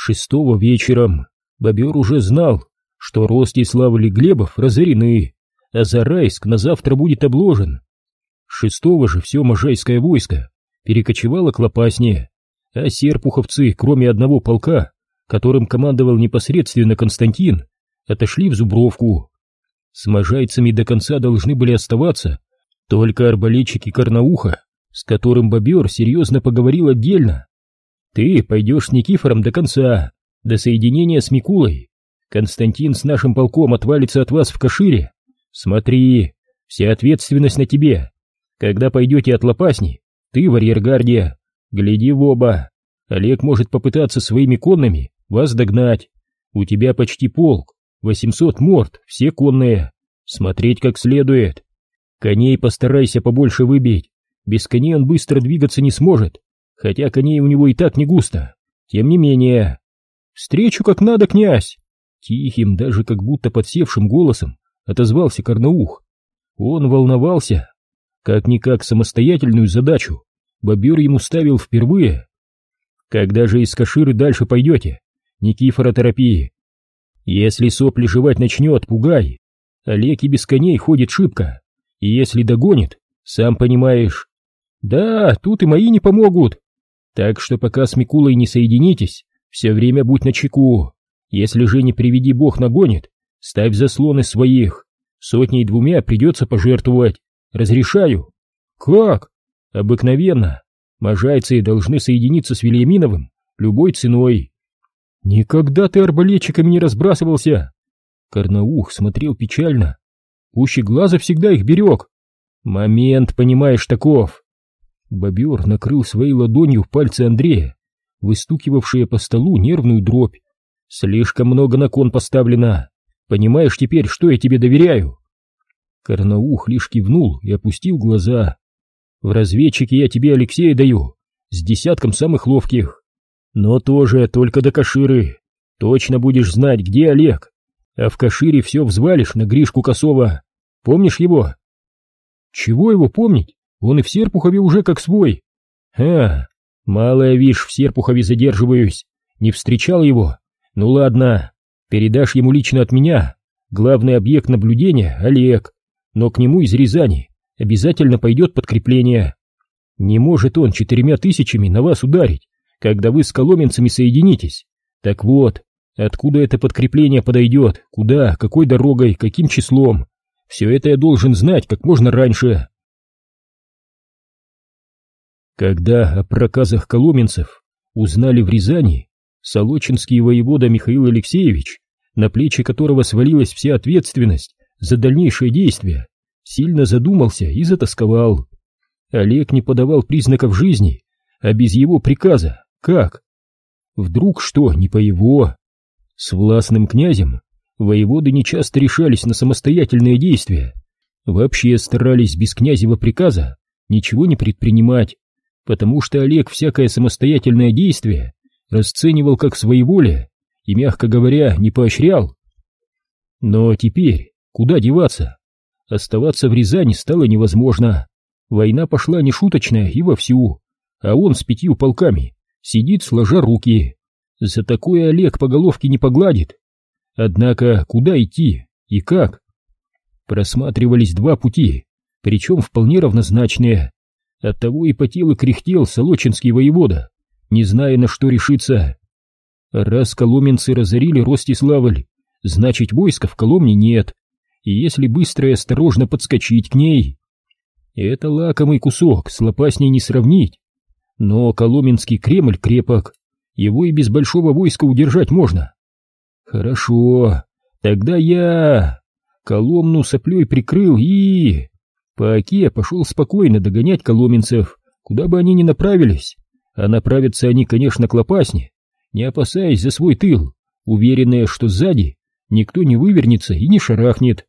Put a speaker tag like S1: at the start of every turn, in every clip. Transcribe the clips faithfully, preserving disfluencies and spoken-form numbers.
S1: Шестого вечером бобер уже знал, что Ростиславль и Глебов разорены, а Зарайск на завтра будет обложен. Шестого же все можайское войско перекочевало к Лопасне, а серпуховцы, кроме одного полка, которым командовал непосредственно Константин, отошли в Зубровку. С можайцами до конца должны были оставаться только арбалетчики Карнауха, с которым бобер серьезно поговорил отдельно. Ты пойдешь с Никифором до конца, до соединения с Микулой. Константин с нашим полком отвалится от вас в Кашире. Смотри, вся ответственность на тебе. Когда пойдете от Лопасни, ты в арьергарде. Гляди в оба. Олег может попытаться своими конными вас догнать. У тебя почти полк, восемьсот морд, все конные. Смотреть как следует. Коней постарайся побольше выбить. Без коней он быстро двигаться не сможет, хотя коней у него и так не густо. Тем не менее, встречу как надо, князь. Тихим, даже как будто подсевшим голосом отозвался Карнаух. Он волновался. Как-никак самостоятельную задачу бобер ему ставил впервые. Когда же из Каширы дальше пойдете, Никифора торопи. Если сопли жевать начнет, пугай. Олег и без коней ходит шибко, и если догонит, сам понимаешь. Да, тут и мои не помогут. Так что пока с Микулой не соединитесь, все время будь начеку. Если же не приведи бог нагонит, ставь заслоны своих. Сотней двумя придется пожертвовать. Разрешаю. Как? Обыкновенно. Можайцы должны соединиться с Вильяминовым любой ценой. Никогда ты арбалетчиками не разбрасывался. Карнаух смотрел печально. Пуще глаза всегда их берег. Момент, понимаешь, таков. Бобер накрыл своей ладонью пальцы Андрея, выстукивавшие по столу нервную дробь. Слишком много на кон поставлено. Понимаешь теперь, что я тебе доверяю? Карнаух лишь кивнул и опустил глаза. В разведчике я тебе Алексея даю, с десятком самых ловких. Но тоже только до Каширы. Точно будешь знать, где Олег. А в Кашире все взвалишь на Гришку Косова. Помнишь его? Чего его помнить? Он и в Серпухове уже как свой. А, мало я, вишь, в Серпухове задерживаюсь. Не встречал его? Ну ладно, передашь ему лично от меня. Главный объект наблюдения — Олег. Но к нему из Рязани обязательно пойдет подкрепление. Не может он четырьмя тысячами на вас ударить, когда вы с коломенцами соединитесь. Так вот, откуда это подкрепление подойдет, куда, какой дорогой, каким числом. Все это я должен знать как можно раньше. Когда о проказах коломенцев узнали в Рязани, солочинский воевода Михаил Алексеевич, на плечи которого свалилась вся ответственность за дальнейшие действия, сильно задумался и затосковал. Олег не подавал признаков жизни, а без его приказа как? Вдруг что, не по его? С властным князем воеводы нечасто решались на самостоятельные действия, вообще старались без князева приказа ничего не предпринимать, потому что Олег всякое самостоятельное действие расценивал как своеволие и, мягко говоря, не поощрял. Но теперь куда деваться? Оставаться в Рязани стало невозможно. Война пошла нешуточная и вовсю, а он с пятью полками сидит сложа руки. За такое Олег по головке не погладит. Однако куда идти и как? Просматривались два пути, причем вполне равнозначные. Оттого и потел и кряхтел солочинский воевода, не зная, на что решиться. Раз коломенцы разорили Ростиславль, значит, войска в Коломне нет, и если быстро и осторожно подскочить к ней, это лакомый кусок, с Лопасней не сравнить. Но коломенский Кремль крепок, его и без большого войска удержать можно. Хорошо, тогда я Коломну соплей прикрыл и... по оке пошел спокойно догонять коломенцев, куда бы они ни направились, а направятся они, конечно, к Лопасне, не опасаясь за свой тыл, уверенные, что сзади никто не вывернется и не шарахнет.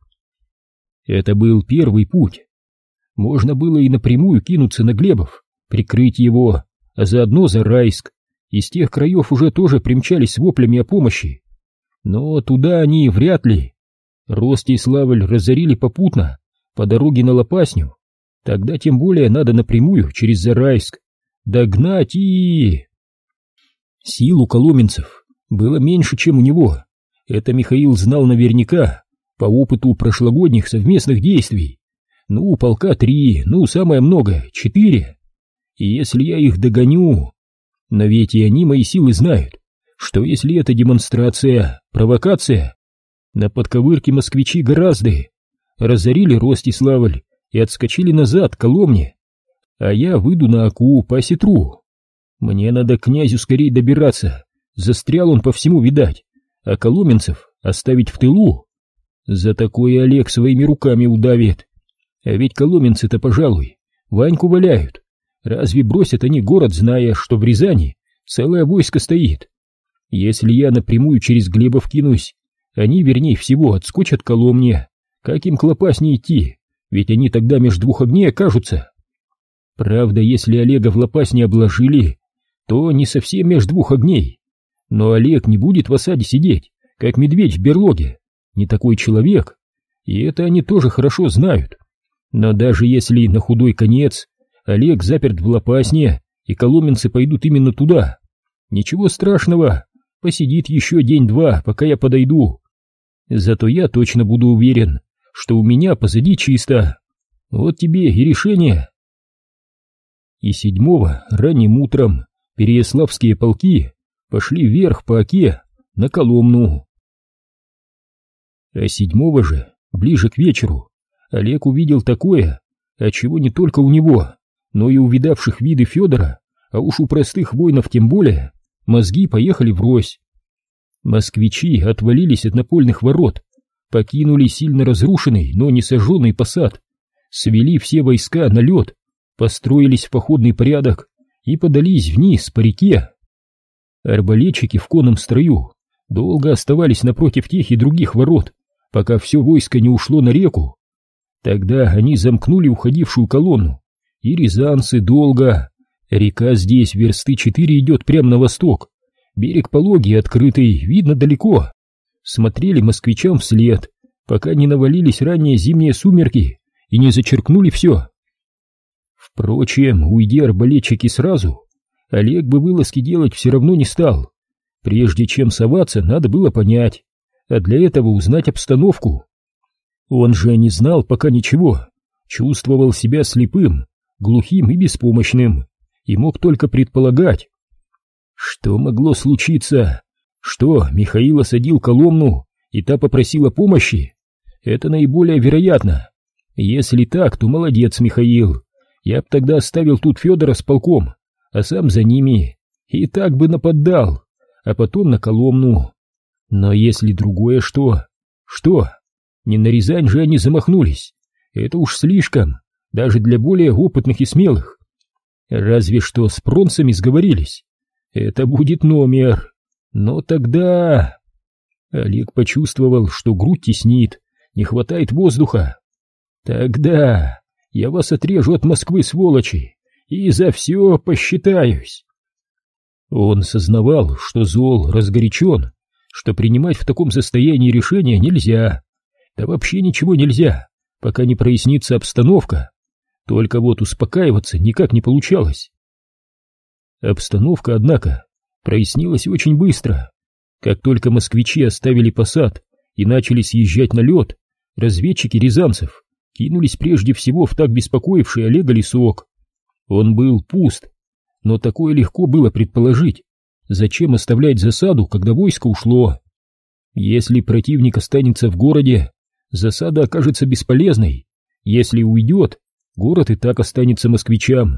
S1: Это был первый путь. Можно было и напрямую кинуться на Глебов, прикрыть его, а заодно Зарайск. Из тех краев уже тоже примчались с воплями о помощи. Но туда они вряд ли. Ростиславль разорили попутно, по дороге на Лопасню. Тогда тем более надо напрямую через Зарайск догнать и... Сил у коломенцев было меньше, чем у него. Это Михаил знал наверняка, по опыту прошлогодних совместных действий. Ну, у полка три, ну, самое много, четыре. И если я их догоню... Но ведь и они мои силы знают. Что если это демонстрация, провокация? На подковырке москвичи гораздо. Разорили Ростиславль и отскочили назад к Коломне. А я выйду на Оку по осетру. Мне надо к князю скорее добираться. Застрял он по всему, видать. А коломенцев оставить в тылу. За такое Олег своими руками удавит. А ведь коломенцы-то, пожалуй, Ваньку валяют. Разве бросят они город, зная, что в Рязани целое войско стоит? Если я напрямую через Глебов кинусь, они, вернее всего, отскочат к Коломне. Как им к Лопасне идти? Ведь они тогда между двух огней окажутся. Правда, если Олега в Лопасне обложили, то не совсем между двух огней. Но Олег не будет в осаде сидеть, как медведь в берлоге. Не такой человек. И это они тоже хорошо знают. Но даже если на худой конец Олег заперт в Лопасне, и коломенцы пойдут именно туда, ничего страшного, посидит еще день-два, пока я подойду. Зато я точно буду уверен, что у меня позади чисто. Вот тебе и решение. И седьмого ранним утром переяславские полки пошли вверх по Оке на Коломну. А седьмого же, ближе к вечеру, Олег увидел такое, отчего не только у него, но и у видавших виды Федора, а уж у простых воинов тем более, мозги поехали врозь. Москвичи отвалились от напольных ворот, покинули сильно разрушенный, но не сожженный посад, свели все войска на лед, построились в походный порядок и подались вниз по реке. Арбалетчики в конном строю долго оставались напротив тех и других ворот, пока все войско не ушло на реку. Тогда они замкнули уходившую колонну, и рязанцы долго... Река здесь версты четыре идет прямо на восток, берег пологий, открытый, видно далеко. Смотрели москвичам вслед, пока не навалились ранние зимние сумерки и не зачеркнули все. Впрочем, уйди арбалетчики сразу, Олег бы вылазки делать все равно не стал. Прежде чем соваться, надо было понять, а для этого узнать обстановку. Он же не знал пока ничего, чувствовал себя слепым, глухим и беспомощным, и мог только предполагать. Что могло случиться? Что, Михаил осадил Коломну, и та попросила помощи? Это наиболее вероятно. Если так, то молодец, Михаил. Я б тогда оставил тут Федора с полком, а сам за ними, и так бы нападал, а потом на Коломну. Но если другое что? Что? Не на Рязань же они замахнулись. Это уж слишком, даже для более опытных и смелых. Разве что с пронцами сговорились. Это будет номер. Но тогда... Олег почувствовал, что грудь теснит, не хватает воздуха. Тогда я вас отрежу от Москвы, сволочи, и за все посчитаюсь. Он сознавал, что зол, разгорячен, что принимать в таком состоянии решения нельзя. Да вообще ничего нельзя, пока не прояснится обстановка. Только вот успокаиваться никак не получалось. Обстановка, однако, прояснилась очень быстро. Как только москвичи оставили посад и начали съезжать на лед, разведчики рязанцев кинулись прежде всего в так беспокоивший Олега лесок. Он был пуст, но такое легко было предположить. Зачем оставлять засаду, когда войско ушло? Если противник останется в городе, засада окажется бесполезной. Если уйдет, город и так останется москвичам.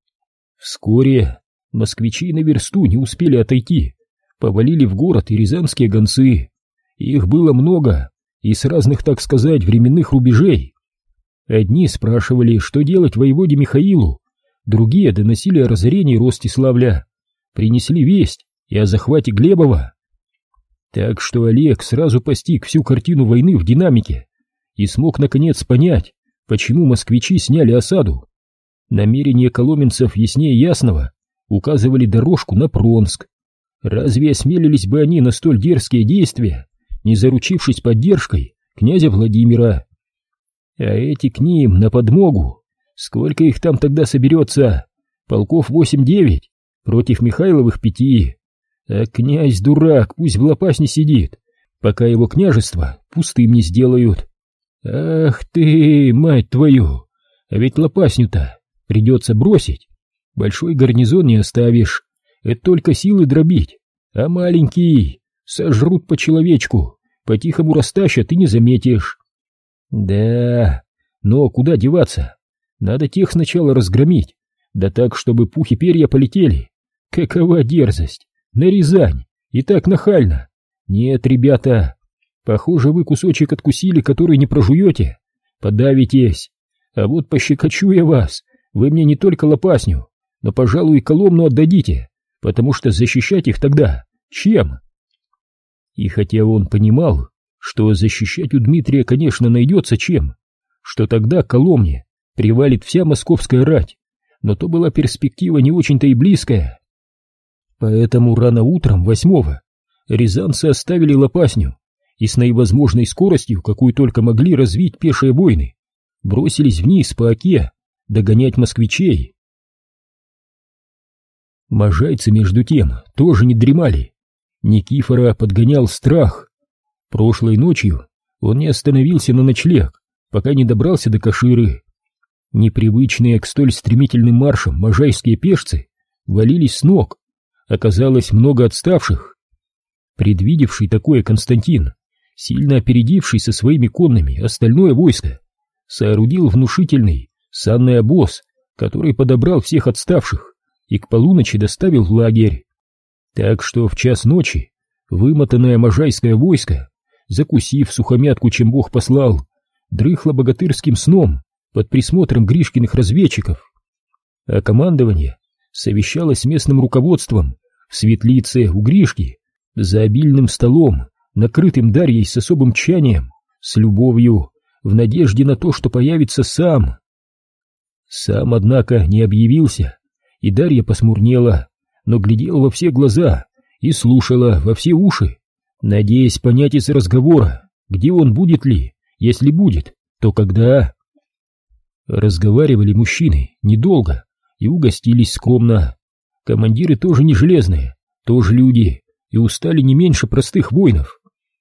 S1: Вскоре москвичи на версту не успели отойти, повалили в город и рязанские гонцы. Их было много, и с разных, так сказать, временных рубежей. Одни спрашивали, что делать воеводе Михаилу, другие доносили о разорении Ростиславля, принесли весть и о захвате Глебова. Так что Олег сразу постиг всю картину войны в динамике и смог наконец понять, почему москвичи сняли осаду. Намерения коломенцев яснее ясного указывали дорожку на Пронск. Разве осмелились бы они на столь дерзкие действия, не заручившись поддержкой князя Владимира? А эти к ним на подмогу. Сколько их там тогда соберется? Полков восемь-девять против Михайловых пяти. А князь дурак, пусть в Лопасне сидит, пока его княжество пустым не сделают. Ах ты, мать твою, а ведь Лопасню-то придется бросить. Большой гарнизон не оставишь, это только силы дробить, а маленький сожрут по человечку, по-тихому растащат и не заметишь. Да, но куда деваться? Надо тех сначала разгромить, да так, чтобы пух и перья полетели. Какова дерзость! На Рязань! И так нахально! Нет, ребята, похоже, вы кусочек откусили, который не прожуете. Подавитесь. А вот пощекочу я вас, вы мне не только Лопасню, но, пожалуй, и Коломну отдадите, потому что защищать их тогда чем? И хотя он понимал, что защищать у Дмитрия, конечно, найдется чем, что тогда к Коломне привалит вся московская рать, но то была перспектива не очень-то и близкая. Поэтому рано утром восьмого рязанцы оставили Лопасню и с наивозможной скоростью, какую только могли развить пешие войны, бросились вниз по Оке догонять москвичей. Можайцы, между тем, тоже не дремали. Никифора подгонял страх. Прошлой ночью он не остановился на ночлег, пока не добрался до Каширы. Непривычные к столь стремительным маршам можайские пешцы валились с ног. Оказалось много отставших. Предвидевший такое Константин, сильно опередивший со своими конными остальное войско, соорудил внушительный санный обоз, который подобрал всех отставших и к полуночи доставил в лагерь. Так что в час ночи вымотанное можайское войско, закусив сухомятку, чем Бог послал, дрыхло богатырским сном под присмотром Гришкиных разведчиков. А командование совещалось с местным руководством в светлице у Гришки за обильным столом, накрытым Дарьей с особым тщанием, с любовью, в надежде на то, что появится сам. Сам, однако, не объявился, и Дарья посмурнела, но глядела во все глаза и слушала во все уши, надеясь понять из разговора, где он будет ли, если будет, то когда. Разговаривали мужчины недолго и угостились скромно. Командиры тоже не железные, тоже люди, и устали не меньше простых воинов.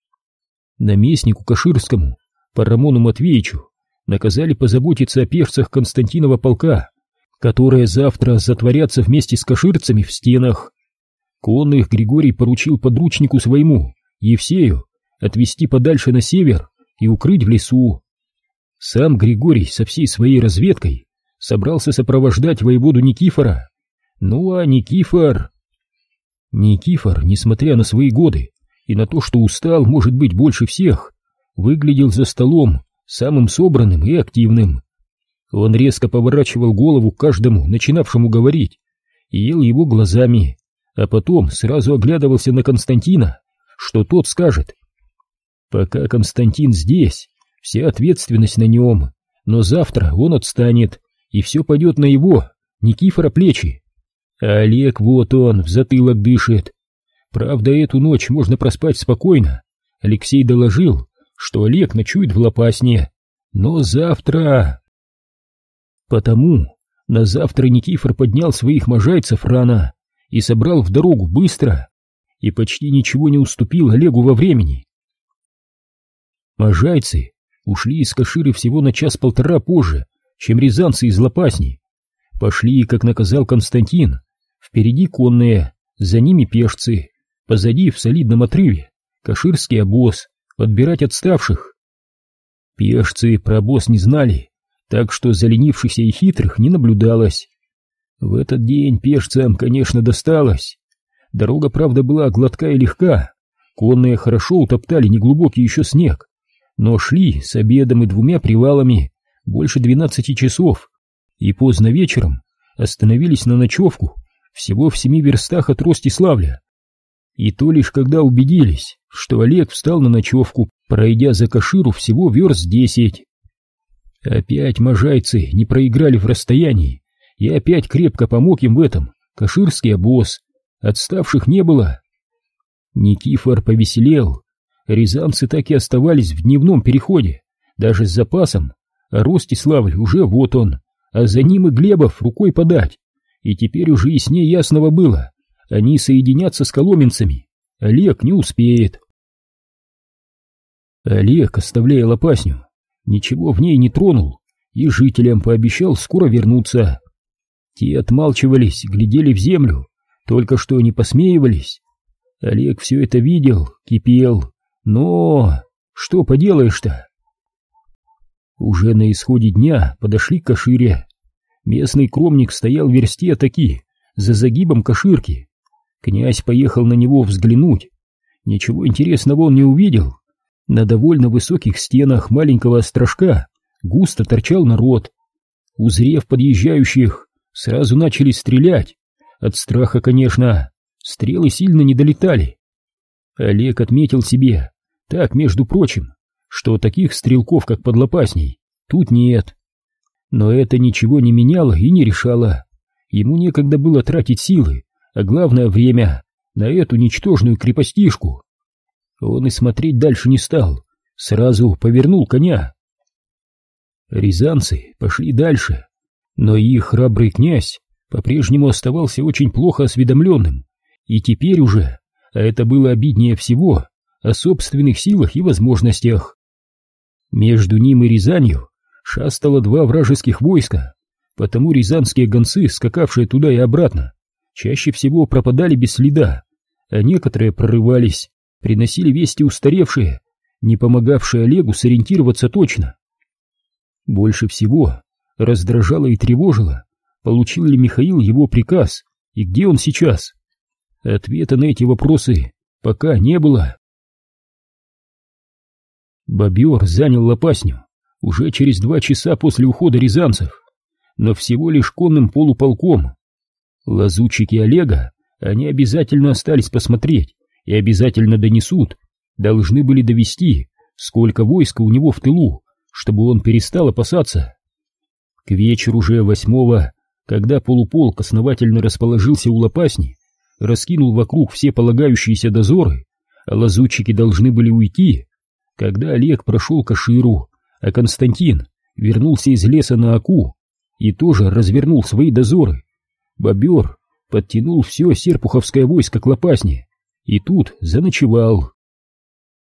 S1: Наместнику Каширскому, Парамону Матвеевичу, наказали позаботиться о пешцах Константинова полка, которые завтра затворятся вместе с каширцами в стенах. Конных Григорий поручил подручнику своему, Евсею, отвести подальше на север и укрыть в лесу. Сам Григорий со всей своей разведкой собрался сопровождать воеводу Никифора. Ну а Никифор... Никифор, несмотря на свои годы и на то, что устал, может быть, больше всех, выглядел за столом самым собранным и активным. Он резко поворачивал голову к каждому, начинавшему говорить, и ел его глазами, а потом сразу оглядывался на Константина, что тот скажет. Пока Константин здесь, вся ответственность на нем, но завтра он отстанет, и все пойдет на его, Никифора, плечи. А Олег, вот он, в затылок дышит. Правда, эту ночь можно проспать спокойно. Алексей доложил, что Олег ночует в Лопасне, но завтра... Потому на завтра Никифор поднял своих можайцев рано и собрал в дорогу быстро, и почти ничего не уступил Олегу во времени. Можайцы ушли из Каширы всего на час-полтора позже, чем рязанцы из Лопасни. Пошли, как наказал Константин, впереди конные, за ними пешцы, позади в солидном отрыве каширский обоз, подбирать отставших. Пешцы про обоз не знали, так что заленившихся и хитрых не наблюдалось. В этот день пешцам, конечно, досталось. Дорога, правда, была гладка и легка, конные хорошо утоптали неглубокий еще снег, но шли с обедом и двумя привалами больше двенадцати часов, и поздно вечером остановились на ночевку всего в семи верстах от Ростиславля. И то лишь когда убедились, что Олег встал на ночевку, пройдя за Каширу всего верст десять. Опять можайцы не проиграли в расстоянии, и опять крепко помог им в этом каширский обоз. Отставших не было. Никифор повеселел. Рязанцы так и оставались в дневном переходе, даже с запасом, а Ростиславль уже вот он, а за ним и Глебов рукой подать. И теперь уже яснее ясного было, они соединятся с коломенцами. Олег не успеет. Олег, оставляя Лопасню, ничего в ней не тронул и жителям пообещал скоро вернуться. Те отмалчивались, глядели в землю, только что не посмеивались. Олег все это видел, кипел, но что поделаешь-то? Уже на исходе дня подошли к Кашире. Местный кромник стоял в версте таки, за загибом Каширки. Князь поехал на него взглянуть. Ничего интересного он не увидел. На довольно высоких стенах маленького острожка густо торчал народ. Узрев подъезжающих, сразу начали стрелять. От страха, конечно, стрелы сильно не долетали. Олег отметил себе, так, между прочим, что таких стрелков, как под Лопасней, тут нет. Но это ничего не меняло и не решало. Ему некогда было тратить силы, а главное время, на эту ничтожную крепостишку. Он и смотреть дальше не стал, сразу повернул коня. Рязанцы пошли дальше, но их храбрый князь по-прежнему оставался очень плохо осведомленным, и теперь уже, а это было обиднее всего, о собственных силах и возможностях. Между ним и Рязанью шастало два вражеских войска, потому рязанские гонцы, скакавшие туда и обратно, чаще всего пропадали без следа, а некоторые прорывались, приносили вести устаревшие, не помогавшие Олегу сориентироваться точно. Больше всего раздражало и тревожило, получил ли Михаил его приказ и где он сейчас. Ответа на эти вопросы пока не было. Бобер занял Лопасню уже через два часа после ухода рязанцев, но всего лишь конным полуполком. Лазутчики Олега, они обязательно остались посмотреть и обязательно донесут, должны были довести, сколько войска у него в тылу, чтобы он перестал опасаться. К вечеру уже восьмого, когда полуполк основательно расположился у Лопасни, раскинул вокруг все полагающиеся дозоры, а лазутчики должны были уйти, когда Олег прошел Каширу, а Константин вернулся из леса на Аку и тоже развернул свои дозоры, Бобер подтянул все серпуховское войско к Лопасне и тут заночевал.